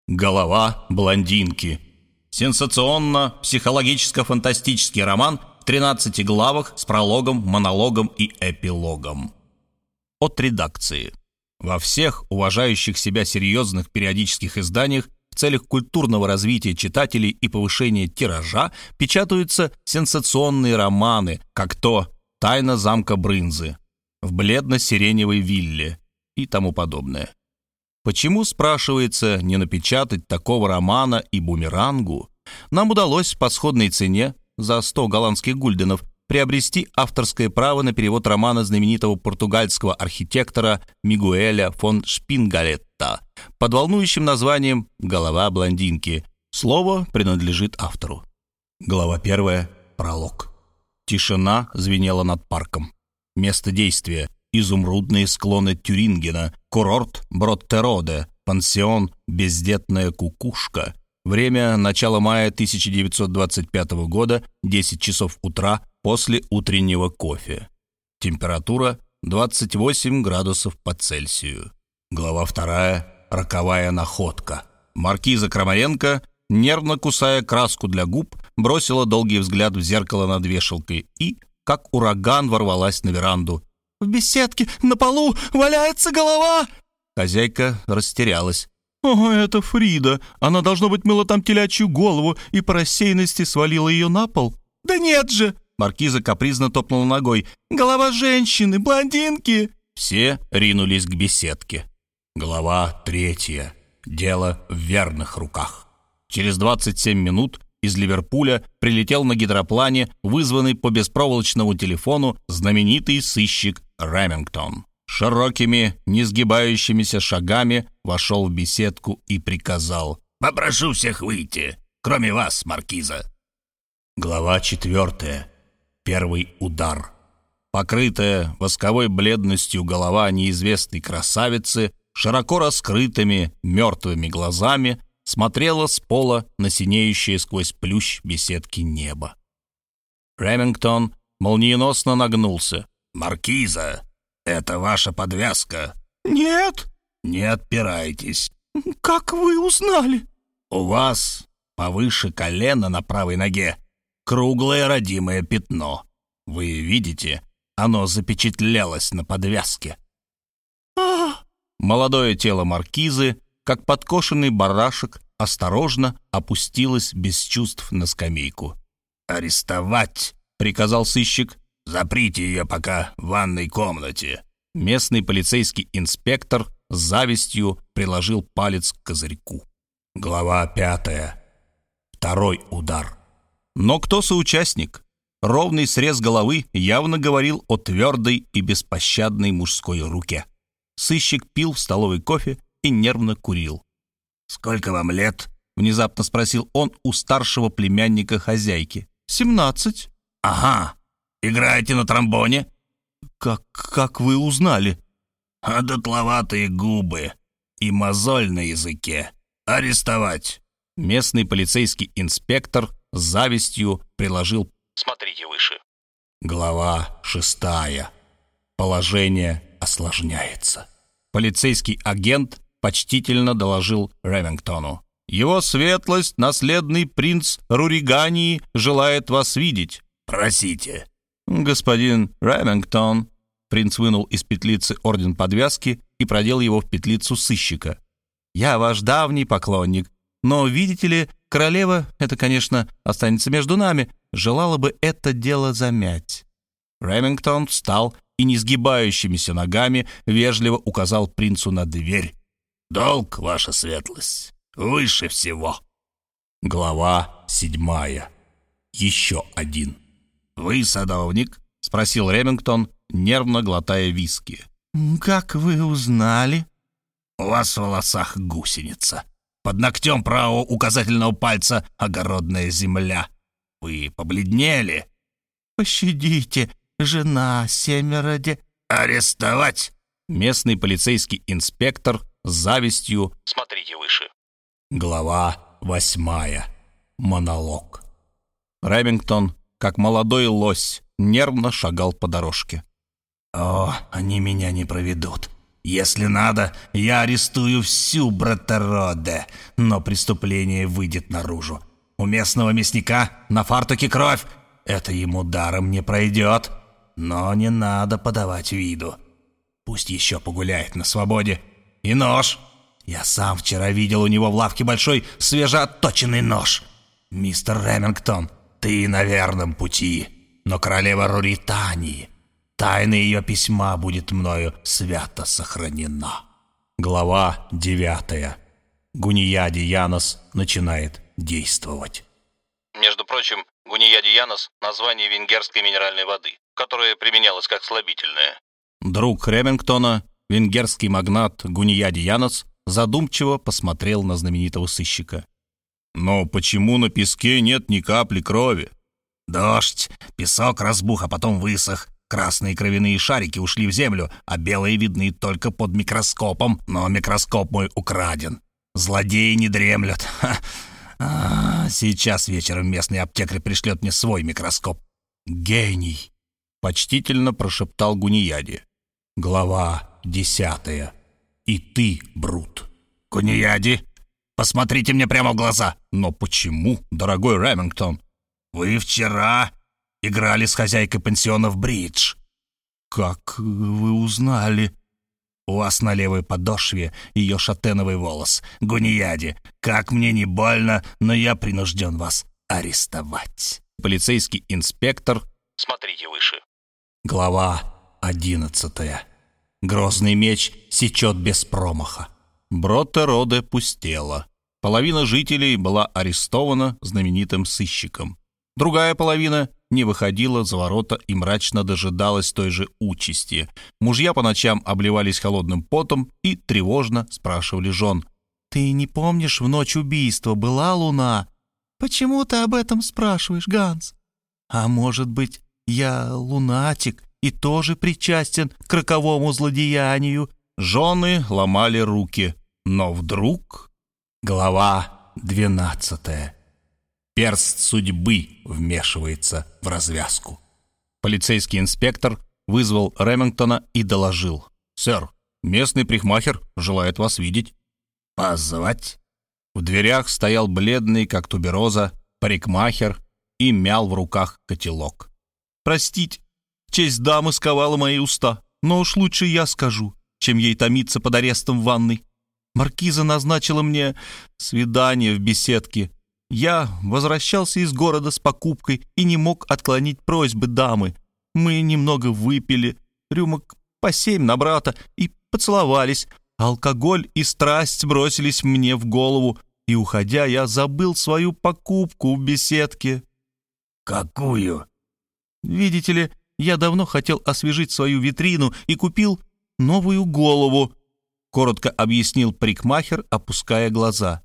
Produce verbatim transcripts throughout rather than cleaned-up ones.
Голова блондинки. Сенсационно-психологическо-фантастический роман в тринадцати главах с прологом, монологом и эпилогом. От редакции. Во всех уважающих себя серьезных периодических изданиях в целях культурного развития читателей и повышения тиража печатаются сенсационные романы, как то «Тайна замка Брынзы», «В бледно-сиреневой вилле» и тому подобное. Почему, спрашивается, не напечатать такого романа и бумерангу? Нам удалось по сходной цене, за сто голландских гульденов, приобрести авторское право на перевод романа знаменитого португальского архитектора Мигуэля фон Шпингалетта под волнующим названием «Голова блондинки». Слово принадлежит автору. Глава первая. Пролог. Тишина звенела над парком. Место действия — изумрудные склоны Тюрингена, курорт Броттероде, пансион «Бездетная кукушка». Время — начало мая тысяча девятьсот двадцать пятого года, десять часов утра, после утреннего кофе. Температура — двадцать восемь градусов по Цельсию. Глава вторая. Роковая находка. Маркиза Крамаренко, нервно кусая краску для губ, бросила долгий взгляд в зеркало над вешалкой и, как ураган, ворвалась на веранду. «В беседке на полу валяется голова!» Хозяйка растерялась. «О, это Фрида! Она, должно быть, мыла там телячью голову и по рассеянности свалила ее на пол». «Да нет же!» Маркиза капризно топнула ногой. «Голова женщины, блондинки!» Все ринулись к беседке. Глава третья. Дело в верных руках. Через двадцать семь минут из Ливерпуля прилетел на гидроплане, вызванный по беспроволочному телефону, знаменитый сыщик Ремингтон. Широкими, несгибающимися шагами вошел в беседку и приказал: «Попрошу всех выйти, кроме вас, маркиза». Глава четвертая. Первый удар. Покрытая восковой бледностью голова неизвестной красавицы широко раскрытыми мертвыми глазами смотрела с пола на синеющее сквозь плющ беседки небо. Ремингтон молниеносно нагнулся. «Маркиза, это ваша подвязка?» «Нет». «Не отпирайтесь». «Как вы узнали?» «У вас повыше колена на правой ноге круглое родимое пятно. Вы видите, оно запечатлелось на подвязке». «А-а-а!» Молодое тело маркизы, как подкошенный барашек, осторожно опустилось без чувств на скамейку. «Арестовать!» — приказал сыщик. «Заприте ее пока в ванной комнате». Местный полицейский инспектор с завистью приложил палец к козырьку. Глава пятая. Второй удар. Но кто соучастник? Ровный срез головы явно говорил о твердой и беспощадной мужской руке. Сыщик пил в столовой кофе и нервно курил. «Сколько вам лет?» — внезапно спросил он у старшего племянника хозяйки. «Семнадцать». «Ага. Играете на тромбоне?» «Как, как вы узнали?» «А дотловатые губы и мозоль на языке. Арестовать!» Местный полицейский инспектор с завистью приложил «Смотрите выше». Глава шестая. Положение осложняется. Полицейский агент почтительно доложил Ремингтону: «Его светлость, наследный принц Руригании, желает вас видеть». «Просите». «Господин Ремингтон». Принц вынул из петлицы орден подвязки и продел его в петлицу сыщика. «Я ваш давний поклонник, но, видите ли, королева, это, конечно, останется между нами, желала бы это дело замять». Ремингтон встал и несгибающимися ногами вежливо указал принцу на дверь. «Долг, ваша светлость, выше всего». Глава седьмая. Еще один. «Вы садовник?» — спросил Ремингтон, нервно глотая виски. «Как вы узнали?» «У вас в волосах гусеница. Под ногтем правого указательного пальца огородная земля. Вы побледнели». «Пощадите, жена семеро де...» «Арестовать!» Местный полицейский инспектор с завистью «Смотрите выше». Глава восьмая. Монолог. Ремингтон, как молодой лось, нервно шагал по дорожке. «О, они меня не проведут. Если надо, я арестую всю Браттероде, но преступление выйдет наружу. У местного мясника на фартуке кровь. Это ему даром не пройдет. Но не надо подавать виду. Пусть еще погуляет на свободе. И нож. Я сам вчера видел у него в лавке большой свежеотточенный нож. Мистер Ремингтон, ты на верном пути. Но королева Руритании, тайна ее письма будет мною свято сохранена. Глава девятая. Гунияди Янос начинает действовать. Между прочим, Гунияди Янос – название венгерской минеральной воды, которая применялась как слабительное. Друг Ремингтона, венгерский магнат Гунияди Янос, задумчиво посмотрел на знаменитого сыщика. «Но почему на песке нет ни капли крови?» «Дождь, песок разбух, а потом высох. Красные кровяные шарики ушли в землю, а белые видны только под микроскопом, но микроскоп мой украден. Злодеи не дремлют. Ха. А, сейчас вечером местный аптекарь пришлет мне свой микроскоп». «Гений!» — почтительно прошептал Гунияди. Глава десятая. «И ты, Брут». «Гунияди, посмотрите мне прямо в глаза». «Но почему, дорогой Ремингтон?» «Вы вчера играли с хозяйкой пансиона в бридж». «Как вы узнали?» «У вас на левой подошве ее шатеновый волос. Гунияди, как мне не больно, но я принужден вас арестовать». Полицейский инспектор. Смотрите выше. Глава одиннадцатая. Грозный меч сечет без промаха. Браттероде пустела. Половина жителей была арестована знаменитым сыщиком. Другая половина не выходила за ворота и мрачно дожидалась той же участи. Мужья по ночам обливались холодным потом и тревожно спрашивали жен: «Ты не помнишь, в ночь убийства была луна?» «Почему ты об этом спрашиваешь, Ганс?» «А может быть, я лунатик и тоже причастен к роковому злодеянию?» Жены ломали руки, но вдруг... Глава двенадцатая. Перст судьбы вмешивается в развязку. Полицейский инспектор вызвал Ремингтона и доложил: «Сэр, местный парикмахер желает вас видеть». «Позвать?» В дверях стоял бледный, как тубероза, парикмахер и мял в руках котелок. «Простите, честь дамы сковала мои уста, но уж лучше я скажу, чем ей томиться под арестом в ванной. Маркиза назначила мне свидание в беседке. Я возвращался из города с покупкой и не мог отклонить просьбы дамы. Мы немного выпили, рюмок по семь на брата, и поцеловались. Алкоголь и страсть бросились мне в голову, и, уходя, я забыл свою покупку в беседке». «Какую?» «Видите ли, я давно хотел освежить свою витрину и купил новую голову», — коротко объяснил парикмахер, опуская глаза.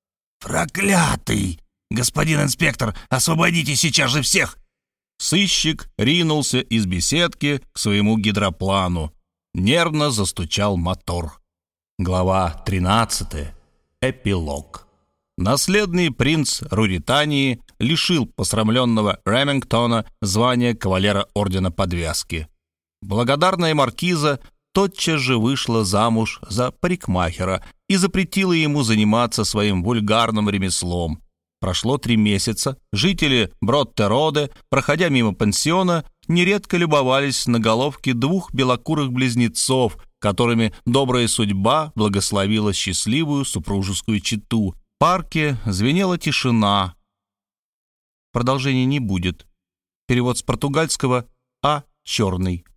«Проклятый! Господин инспектор, освободите сейчас же всех!» Сыщик ринулся из беседки к своему гидроплану. Нервно застучал мотор. Глава тринадцатая. Эпилог. Наследный принц Руритании лишил посрамленного Ремингтона звания кавалера ордена Подвязки. Благодарная маркиза тотчас же вышла замуж за парикмахера и запретила ему заниматься своим вульгарным ремеслом. Прошло три месяца. Жители Браттероде, проходя мимо пансиона, нередко любовались на головки двух белокурых близнецов, которыми добрая судьба благословила счастливую супружескую чету. В парке звенела тишина. Продолжения не будет. Перевод с португальского А. Черный.